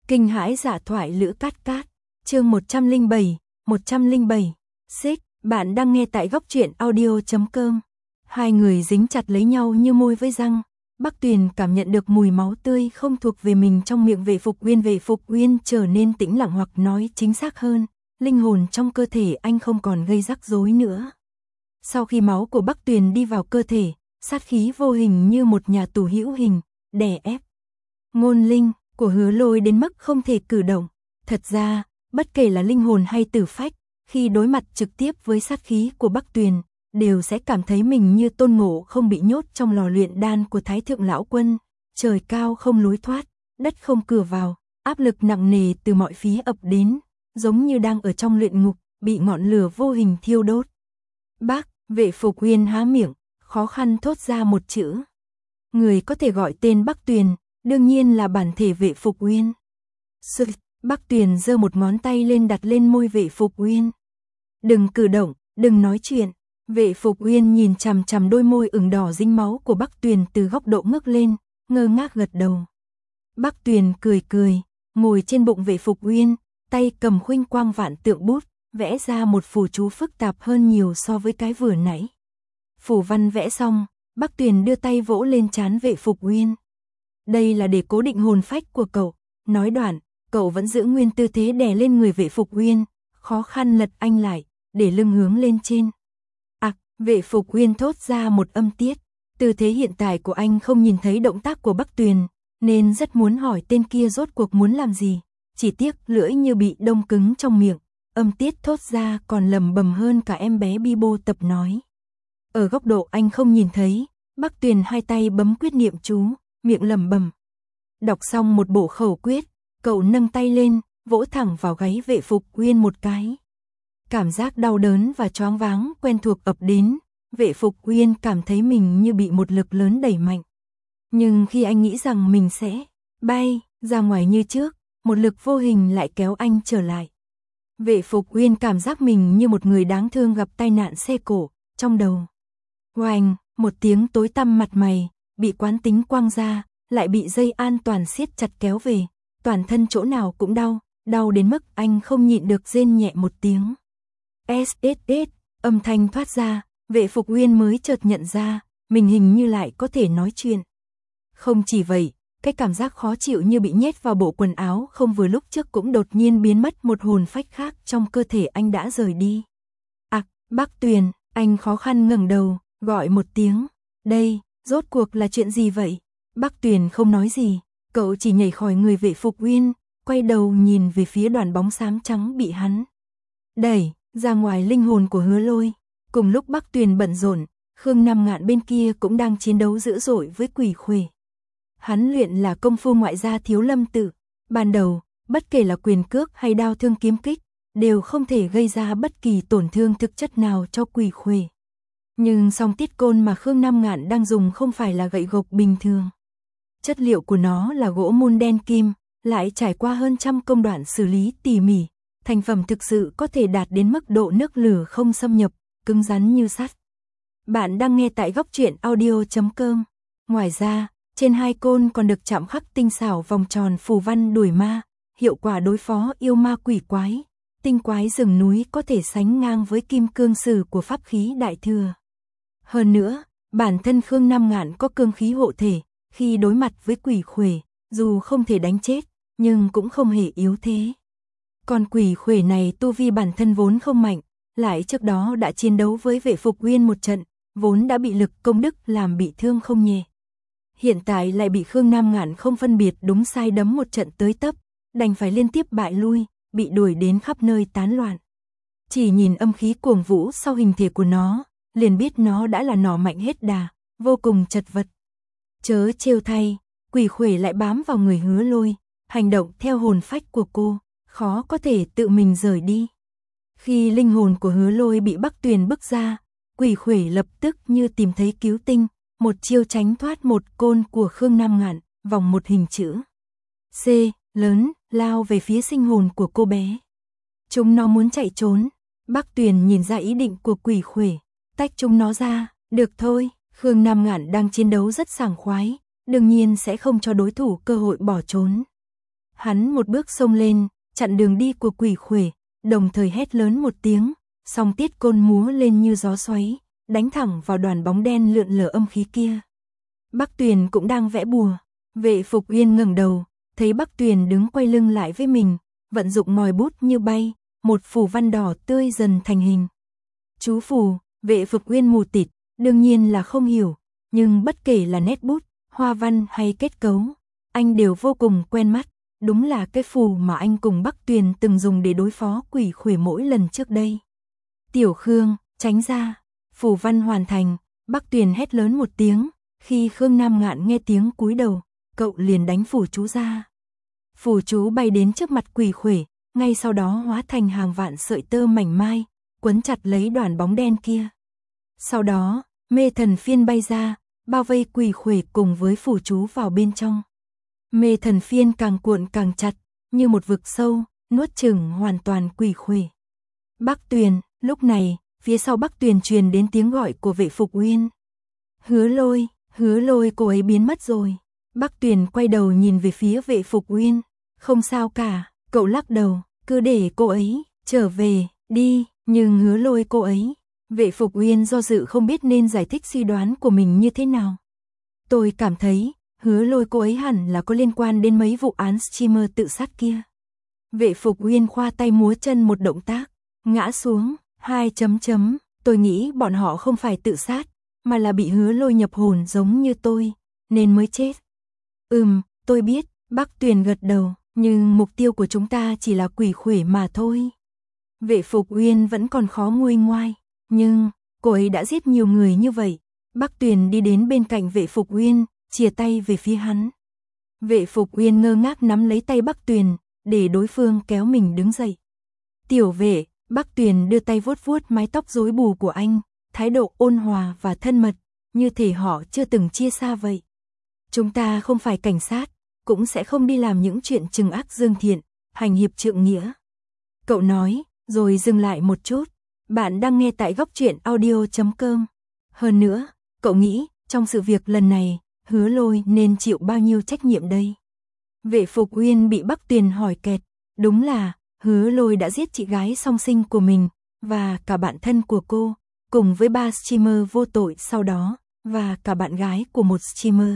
Kinh hãi dạ thoại Lữ Cát Cát, chương 107, xích, bạn đang nghe tại góc truyện audio.com. Hai người dính chặt lấy nhau như môi với răng. Bắc Tuyền cảm nhận được mùi máu tươi không thuộc về mình trong miệng Vệ Phục Uyên trở nên tĩnh lặng, hoặc nói chính xác hơn, linh hồn trong cơ thể anh không còn gây rắc rối nữa. Sau khi máu của Bắc Tuyền đi vào cơ thể, sát khí vô hình như một nhà tù hữu hình, đè ép ngôn linh của Hứa Lôi đến mức không thể cử động. Thật ra, bất kể là linh hồn hay tử phách, khi đối mặt trực tiếp với sát khí của Bắc Tuyền, đều sẽ cảm thấy mình như Tôn Ngộ Không bị nhốt trong lò luyện đan của Thái Thượng Lão Quân, trời cao không lối thoát, đất không cửa vào, áp lực nặng nề từ mọi phía ập đến, giống như đang ở trong luyện ngục, bị ngọn lửa vô hình thiêu đốt. Bác, Vệ Phục Uyên há miệng, khó khăn thốt ra một chữ. Người có thể gọi tên Bắc Tuyền, đương nhiên là bản thể Vệ Phục Uyên. Bắc Tuyền giơ một ngón tay lên đặt lên môi Vệ Phục Uyên. Đừng cử động, đừng nói chuyện. Vệ Phục Uyên nhìn chằm chằm đôi môi ửng đỏ dính máu của Bắc Tuyền từ góc độ ngước lên, ngơ ngác gật đầu. Bắc Tuyền cười cười, ngồi trên bụng Vệ Phục Uyên, tay cầm khuynh quang vạn tượng bút, vẽ ra một phù chú phức tạp hơn nhiều so với cái vừa nãy. Phù văn vẽ xong, Bắc Tuyền đưa tay vỗ lên trán Vệ Phục Uyên. Đây là để cố định hồn phách của cậu. Nói đoạn, cậu vẫn giữ nguyên tư thế đè lên người Vệ Phục Uyên, khó khăn lật anh lại, để lưng hướng lên trên. Vệ Phục Uyên thốt ra một âm tiết. Tư thế hiện tại của anh không nhìn thấy động tác của Bắc Tuyền, nên rất muốn hỏi tên kia rốt cuộc muốn làm gì. Chỉ tiếc lưỡi như bị đông cứng trong miệng, âm tiết thốt ra còn lầm bầm hơn cả em bé Bibo tập nói. Ở góc độ anh không nhìn thấy, Bắc Tuyền hai tay bấm quyết niệm chú, miệng lẩm bẩm. Đọc xong một bộ khẩu quyết, cậu nâng tay lên, vỗ thẳng vào gáy Vệ Phục Uyên một cái. Cảm giác đau đớn và choáng váng quen thuộc ập đến, Vệ Phục Uyên cảm thấy mình như bị một lực lớn đẩy mạnh. Nhưng khi anh nghĩ rằng mình sẽ bay ra ngoài như trước, một lực vô hình lại kéo anh trở lại. Vệ Phục Uyên cảm giác mình như một người đáng thương gặp tai nạn xe cộ, trong đầu. Oanh, một tiếng tối tăm, mặt mày bị quán tính quăng ra, lại bị dây an toàn siết chặt kéo về, toàn thân chỗ nào cũng đau, đau đến mức anh không nhịn được rên nhẹ một tiếng. SSS, âm thanh thoát ra, Vệ Phục Uyên mới chợt nhận ra, mình hình như lại có thể nói chuyện. Không chỉ vậy, cái cảm giác khó chịu như bị nhét vào bộ quần áo không vừa lúc trước cũng đột nhiên biến mất, một hồn phách khác trong cơ thể anh đã rời đi. Bắc Tuyền, anh khó khăn ngẩng đầu, gọi một tiếng. Đây, rốt cuộc là chuyện gì vậy? Bắc Tuyền không nói gì, cậu chỉ nhảy khỏi người Vệ Phục Uyên, quay đầu nhìn về phía đoàn bóng xám trắng bị hắn đẩy ra ngoài linh hồn của Hứa Lôi. Cùng lúc Bắc Tuyền bận rộn, Khương Nam Ngạn bên kia cũng đang chiến đấu dữ dội với Quỷ Khuê. Hắn luyện là công phu ngoại gia Thiếu Lâm Tự. Ban đầu, bất kể là quyền cước hay đao thương kiếm kích, đều không thể gây ra bất kỳ tổn thương thực chất nào cho Quỷ Khuê. Nhưng song tiết côn mà Khương Nam Ngạn đang dùng không phải là gậy gộc bình thường. Chất liệu của nó là gỗ mun đen kim, lại trải qua hơn 100 công đoạn xử lý tỉ mỉ. Thành phẩm thực sự có thể đạt đến mức độ nước lửa không xâm nhập, cứng rắn như sắt. Bạn đang nghe tại góc truyện audio.com. Ngoài ra, trên hai côn còn được chạm khắc tinh xảo vòng tròn phù văn đuổi ma, hiệu quả đối phó yêu ma quỷ quái, tinh quái rừng núi có thể sánh ngang với kim cương sử của pháp khí đại thừa. Hơn nữa, bản thân Khương Nam Ngạn có cương khí hộ thể, khi đối mặt với Quỷ Khuê, dù không thể đánh chết, nhưng cũng không hề yếu thế. Còn Quỷ Khuê này tu vi bản thân vốn không mạnh, lại trước đó đã chiến đấu với Vệ Phục Uyên một trận, vốn đã bị lực công đức làm bị thương không nhẹ. Hiện tại lại bị Khương Nam Ngạn không phân biệt đúng sai đấm một trận tới tấp, đành phải liên tiếp bại lui, bị đuổi đến khắp nơi tán loạn. Chỉ nhìn âm khí cuồng vũ sau hình thể của nó, liền biết nó đã là nỏ mạnh hết đà, vô cùng chật vật. Chớ trêu thay, Quỷ Khuê lại bám vào người Hứa Lôi, hành động theo hồn phách của cô, khó có thể tự mình rời đi. Khi linh hồn của Hứa Lôi bị Bắc Tuyền bức ra, Quỷ Khuê lập tức như tìm thấy cứu tinh, một chiêu tránh thoát một côn của Khương Nam Ngạn, vòng một hình chữ C lớn, lao về phía sinh hồn của cô bé. Chúng nó muốn chạy trốn, Bắc Tuyền nhìn ra ý định của Quỷ Khuê, tách chúng nó ra. Được thôi, Khương Nam Ngạn đang chiến đấu rất sảng khoái, đương nhiên sẽ không cho đối thủ cơ hội bỏ trốn. Hắn một bước xông lên, chặn đường đi của quỷ khuể, đồng thời hét lớn một tiếng, song tiết côn múa lên như gió xoáy, đánh thẳng vào đoàn bóng đen lượn lờ âm khí kia. Bắc Tuyền cũng đang vẽ bùa, Vệ Phục Uyên ngẩng đầu, thấy Bắc Tuyền đứng quay lưng lại với mình, vận dụng ngòi bút như bay, một phù văn đỏ tươi dần thành hình. Chú phù, Vệ Phục Uyên mù tịt, đương nhiên là không hiểu, nhưng bất kể là nét bút, hoa văn hay kết cấu, anh đều vô cùng quen mắt, đúng là cái phù mà anh cùng Bắc Tuyền từng dùng để đối phó quỷ khuể mỗi lần trước đây. Tiểu Khương, tránh ra, phù văn hoàn thành, Bắc Tuyền hét lớn một tiếng, khi Khương Nam Ngạn nghe tiếng cúi đầu, cậu liền đánh phù chú ra. Phù chú bay đến trước mặt quỷ khuể, ngay sau đó hóa thành hàng vạn sợi tơ mảnh mai, quấn chặt lấy đoàn bóng đen kia. Sau đó, mê thần phiên bay ra, bao vây quỷ khuể cùng với phù chú vào bên trong. Mê thần phiên càng cuộn càng chặt, như một vực sâu, nuốt chửng hoàn toàn quỷ khuể. Bắc Tuyền, lúc này, phía sau Bắc Tuyền truyền đến tiếng gọi của Vệ Phục Uyên. Hứa Lôi, cô ấy biến mất rồi. Bắc Tuyền quay đầu nhìn về phía Vệ Phục Uyên. Không sao cả, cậu lắc đầu, cứ để cô ấy trở về, đi, nhưng Hứa Lôi cô ấy. Vệ Phục Uyên do dự không biết nên giải thích suy đoán của mình như thế nào. Tôi cảm thấy, Hứa Lôi cô ấy hẳn là có liên quan đến mấy vụ án streamer tự sát kia. Vệ Phục Uyên khoa tay múa chân một động tác, ngã xuống, 2 chấm, tôi nghĩ bọn họ không phải tự sát, mà là bị Hứa Lôi nhập hồn giống như tôi, nên mới chết. Tôi biết, Bắc Tuyền gật đầu, nhưng mục tiêu của chúng ta chỉ là quỷ khuể mà thôi. Vệ Phục Uyên vẫn còn khó nguôi ngoai, nhưng cô ấy đã giết nhiều người như vậy. Bắc Tuyền đi đến bên cạnh Vệ Phục Uyên, chìa tay về phía hắn. Vệ Phục Uyên ngơ ngác nắm lấy tay Bắc Tuyền, để đối phương kéo mình đứng dậy. Tiểu Vệ, Bắc Tuyền đưa tay vuốt vuốt mái tóc rối bù của anh, thái độ ôn hòa và thân mật, như thể họ chưa từng chia xa vậy. Chúng ta không phải cảnh sát, cũng sẽ không đi làm những chuyện trừng ác dương thiện, hành hiệp trượng nghĩa. Cậu nói, rồi dừng lại một chút. Bạn đang nghe tại góc truyện audio.com. Hơn nữa, cậu nghĩ, trong sự việc lần này, Hứa Lôi nên chịu bao nhiêu trách nhiệm đây? Vệ Phục Uyên bị Bắc Tuyền hỏi kẹt. Đúng là, Hứa Lôi đã giết chị gái song sinh của mình, và cả bạn thân của cô, cùng với 3 streamer vô tội sau đó, và cả bạn gái của một streamer.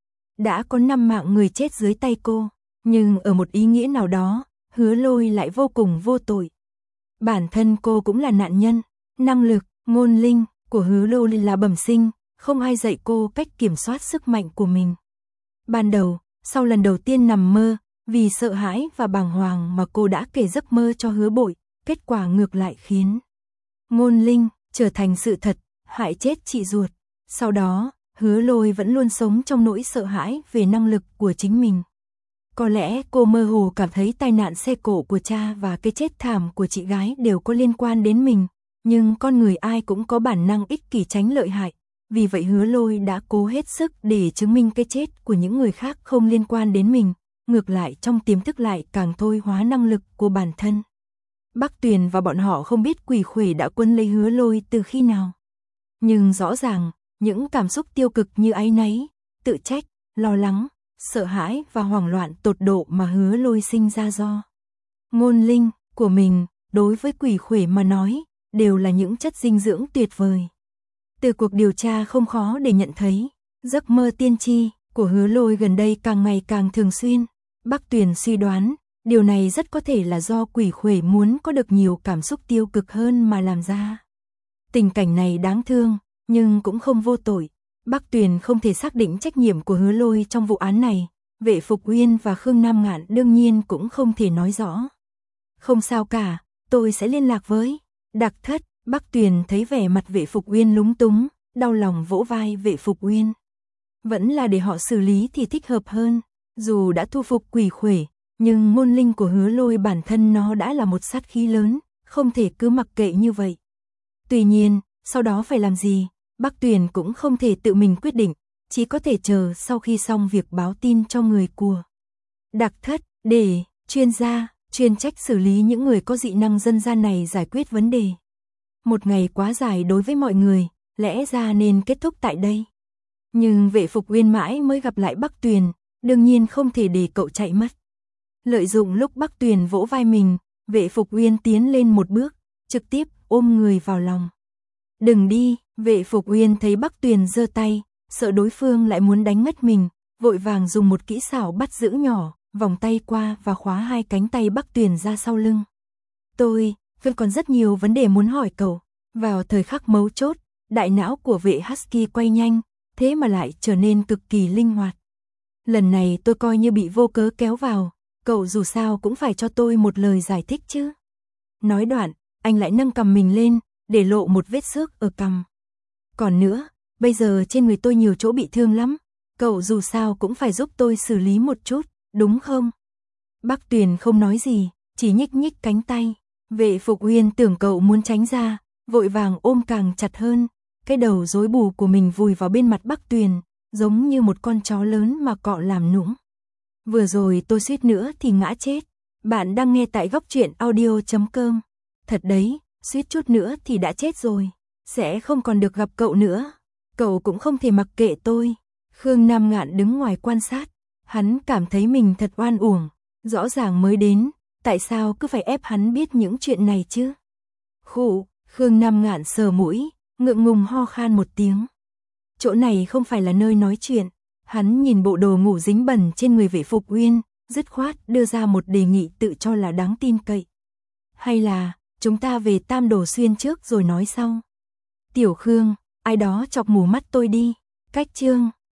Đã có 5 mạng người chết dưới tay cô, nhưng ở một ý nghĩa nào đó, Hứa Lôi lại vô cùng vô tội. Bản thân cô cũng là nạn nhân, năng lực, ngôn linh của Hứa Lôi là bẩm sinh, không ai dạy cô cách kiểm soát sức mạnh của mình. Ban đầu, sau lần đầu tiên nằm mơ, vì sợ hãi và bàng hoàng mà cô đã kể giấc mơ cho Hứa Bội, kết quả ngược lại khiến ngôn linh trở thành sự thật, hại chết chị ruột. Sau đó, Hứa Lôi vẫn luôn sống trong nỗi sợ hãi về năng lực của chính mình. Có lẽ cô mơ hồ cảm thấy tai nạn xe cộ của cha và cái chết thảm của chị gái đều có liên quan đến mình, nhưng con người ai cũng có bản năng ích kỷ tránh lợi hại, vì vậy Hứa Lôi đã cố hết sức để chứng minh cái chết của những người khác không liên quan đến mình, ngược lại trong tiềm thức lại càng thôi hóa năng lực của bản thân. Bắc Tuyền và bọn họ không biết quỷ khuể đã quấn lấy Hứa Lôi từ khi nào. Nhưng rõ ràng, những cảm xúc tiêu cực như áy náy, tự trách, lo lắng, sợ hãi và hoảng loạn tột độ mà Hứa Lôi sinh ra do ngôn linh của mình, đối với quỷ khuể mà nói, đều là những chất dinh dưỡng tuyệt vời. Từ cuộc điều tra không khó để nhận thấy, giấc mơ tiên tri của Hứa Lôi gần đây càng ngày càng thường xuyên. Bắc Tuyền suy đoán, điều này rất có thể là do quỷ khuể muốn có được nhiều cảm xúc tiêu cực hơn mà làm ra. Tình cảnh này đáng thương, nhưng cũng không vô tội. Bắc Tuyền không thể xác định trách nhiệm của Hứa Lôi trong vụ án này, Vệ Phục Uyên và Khương Nam Ngạn đương nhiên cũng không thể nói rõ. Không sao cả, tôi sẽ liên lạc với Đặc Thất. Bắc Tuyền thấy vẻ mặt Vệ Phục Uyên lúng túng, đau lòng vỗ vai Vệ Phục Uyên. Vẫn là để họ xử lý thì thích hợp hơn, dù đã thu phục quỷ khuể, nhưng ngôn linh của Hứa Lôi bản thân nó đã là một sát khí lớn, không thể cứ mặc kệ như vậy. Tuy nhiên, sau đó phải làm gì, Bắc Tuyền cũng không thể tự mình quyết định, chỉ có thể chờ sau khi xong việc báo tin cho người của Đặc Thất, để chuyên gia, chuyên trách xử lý những người có dị năng dân gian này giải quyết vấn đề. Một ngày quá dài đối với mọi người, lẽ ra nên kết thúc tại đây. Nhưng Vệ Phục Uyên mãi mới gặp lại Bắc Tuyền, đương nhiên không thể để cậu chạy mất. Lợi dụng lúc Bắc Tuyền vỗ vai mình, Vệ Phục Uyên tiến lên một bước, trực tiếp ôm người vào lòng. Đừng đi, Vệ Phục Uyên thấy Bắc Tuyền giơ tay, sợ đối phương lại muốn đánh ngất mình, vội vàng dùng một kỹ xảo bắt giữ nhỏ, vòng tay qua và khóa hai cánh tay Bắc Tuyền ra sau lưng. Tôi vẫn còn rất nhiều vấn đề muốn hỏi cậu. Vào thời khắc mấu chốt, đại não của vệ Husky quay nhanh, thế mà lại trở nên cực kỳ linh hoạt. Lần này tôi coi như bị vô cớ kéo vào, cậu dù sao cũng phải cho tôi một lời giải thích chứ. Nói đoạn, anh lại nâng cằm mình lên, để lộ một vết xước ở cằm. Còn nữa, bây giờ trên người tôi nhiều chỗ bị thương lắm, cậu dù sao cũng phải giúp tôi xử lý một chút, đúng không? Bắc Tuyền không nói gì, chỉ nhích nhích cánh tay. Vệ Phục Uyên tưởng cậu muốn tránh ra, vội vàng ôm càng chặt hơn, cái đầu rối bù của mình vùi vào bên mặt Bắc Tuyền, giống như một con chó lớn mà cọ làm nũng. Vừa rồi tôi suýt nữa thì ngã chết. Bạn đang nghe tại góc truyện audio.com. Thật đấy, suýt chút nữa thì đã chết rồi, sẽ không còn được gặp cậu nữa. Cậu cũng không thể mặc kệ tôi. Khương Nam Ngạn đứng ngoài quan sát, hắn cảm thấy mình thật oan uổng, rõ ràng mới đến, tại sao cứ phải ép hắn biết những chuyện này chứ? Khụ, Khương Nam Ngạn sờ mũi, ngượng ngùng ho khan một tiếng. Chỗ này không phải là nơi nói chuyện. Hắn nhìn bộ đồ ngủ dính bẩn trên người Vệ Phục Uyên, dứt khoát đưa ra một đề nghị tự cho là đáng tin cậy. Hay là, chúng ta về Tam Đồ Xuyên trước rồi nói sau. Tiểu Khương, ai đó chọc mù mắt tôi đi. Cách chương